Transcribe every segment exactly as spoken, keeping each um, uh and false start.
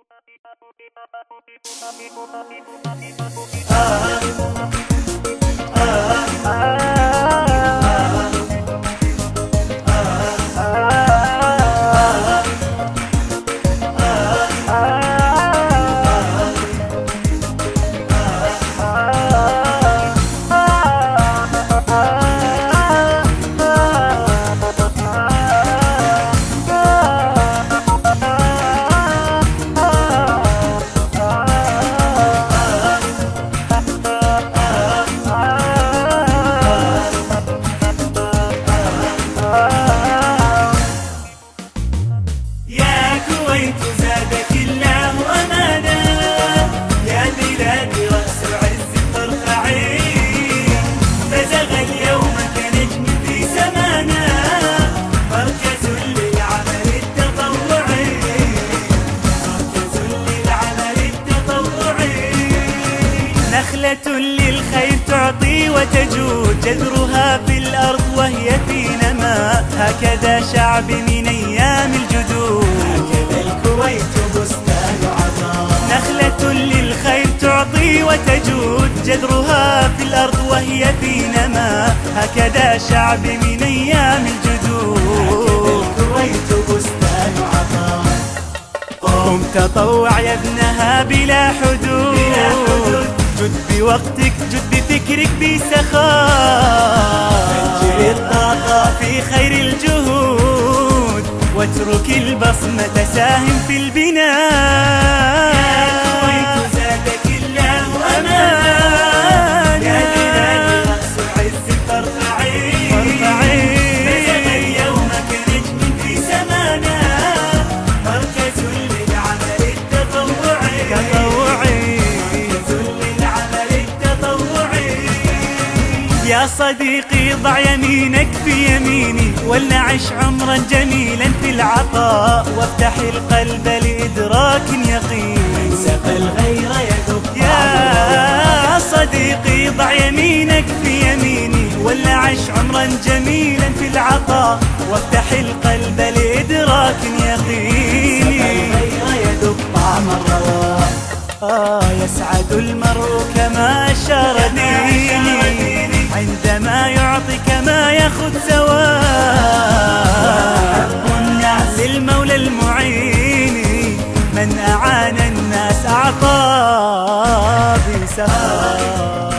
نخلة للخير تعطي وتجود، جذرها في الأرض وهي في نماء، هكذا شعب من أيام الجدود، هكذا الكويت بستان عطاء. نخلة للخير تعطي وتجود، جذرها في الأرض وهي في نماء، هكذا شعب من أيام الجدود، هكذا الكويت بستان عطاء. قم تطوع يا ابنها بلا حدود, بلا حدود. جد بوقتك، جد بفكرك بسخاء، فجر الطاقة في خير الجهود، واترك البصمة ساهم في البناء. يا كويت زادك الله أمان، يا بلاد رأس العز فارفعي، نزل اليوم كنجم في سمانا، مركز للعمل التطوعي، يا صديقي ضع يمينك في يميني، ولنعش عمرا جميلا في العطاء، وافتح القلب لإدراك يقين، من سقى الغير يذوق. يا صديقي ضع يمينك في يميني، ولنعش عمرا جميلا في العطاء، وافتح القلب لإدراك يقين، من سقى الغير يذوق طعم الرواء. آه يسعد المرء كما أشار ديني، عندما يعطي كما ياخذ سواء، حق الناس للمولى المعين، من أعان الناس أعطى بسخاء.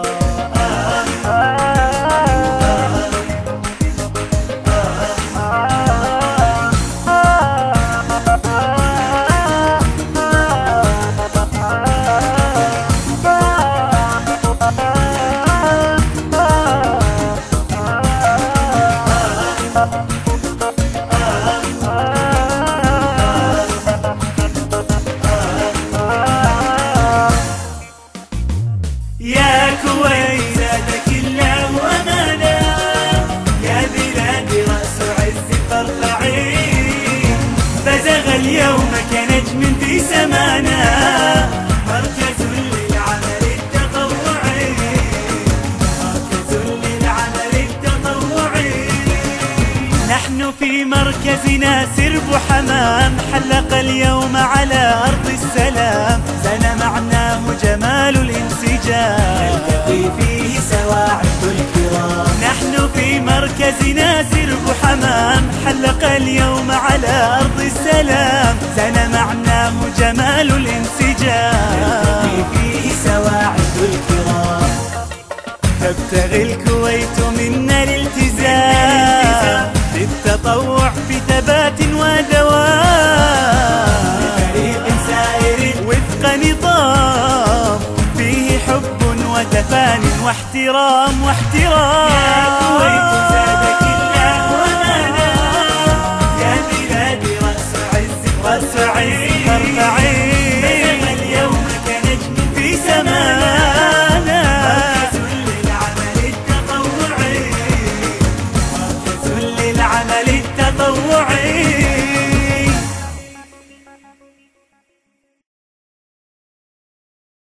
يا كويت زادك الله أمانا، يا بلاد رأس عز فارفعي، بزغ اليوم كنجم في سمانا، مركز للعمل التطوعي، مركز للعمل التطوعي. نحن في مركزنا سرب حمام، حلق اليوم على أرض السلام، زان معناه جمال الانسجام، نلتقي فيه سواعد الكرام. نحن في مركزنا سرب حمام، حلق اليوم على أرض السلام، زان معناه جمال الانسجام، نلتقي فيه سواعد الكرام. تبتغي الكويت منا الالتزام، للتطوع في ثبات ودوام، لفريق سائر وفق نظام، فيه حب وتفان واحترام واحترام. يا كويت